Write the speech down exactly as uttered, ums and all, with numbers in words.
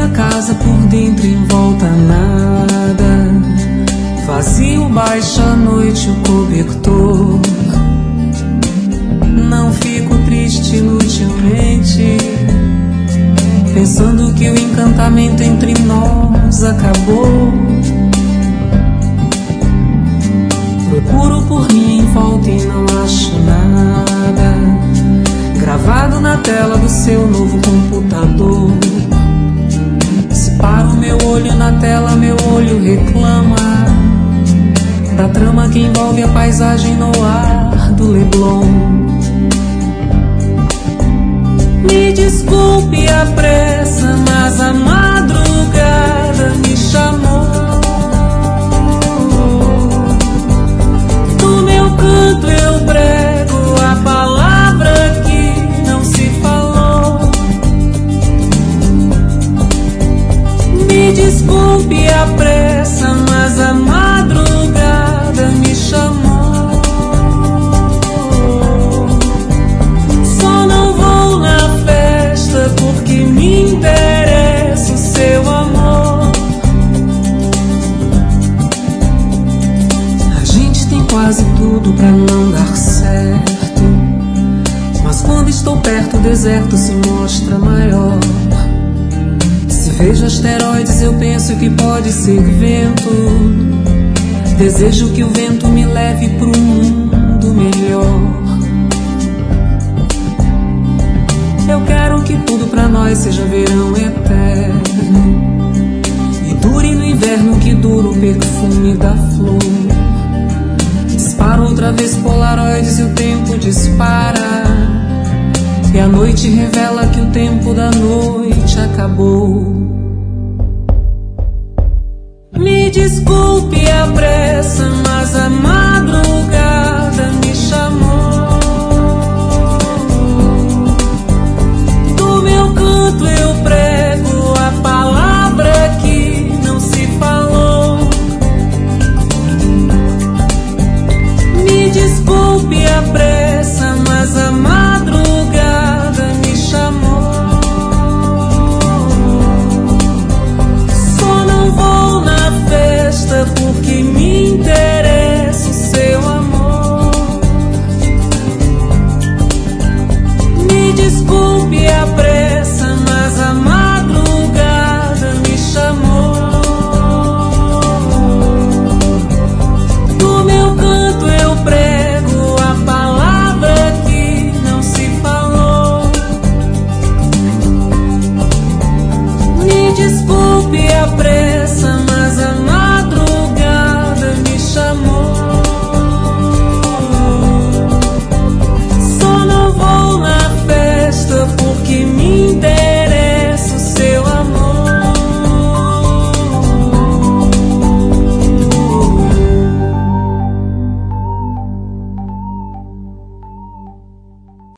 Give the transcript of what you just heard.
a casa por dentro em volta nada, vazio, baixa a noite o cobertor. Não fico triste inutilmente, pensando que o encantamento entre nós acabou. Procuro por mim em volta e não acho nada, gravado na tela do seu novo computador. Se para o meu olho na tela, meu olho reclama da trama que envolve a paisagem no ar do Leblon. Me desculpe a pressa, mas a madrugada me chamou. No meu canto eu prego a palavra que não se falou. Me desculpe a pressa, mas a madrugada me chamou. Só não vou na festa porque me interessa o seu amor. A gente tem quase tudo pra não dar certo, mas quando estou perto o deserto se mostra maior. Se vejo asteroides eu penso que pode ser vento. Desejo que o vento me leve pro mundo melhor. Eu quero que tudo pra nós seja verão eterno, e dure no inverno que dura o perfume da flor. Disparo outra vez polaroides e o tempo dispara, e a noite revela que o tempo da noite acabou. Me desculpe a pressa, mas a madrugada me chamou.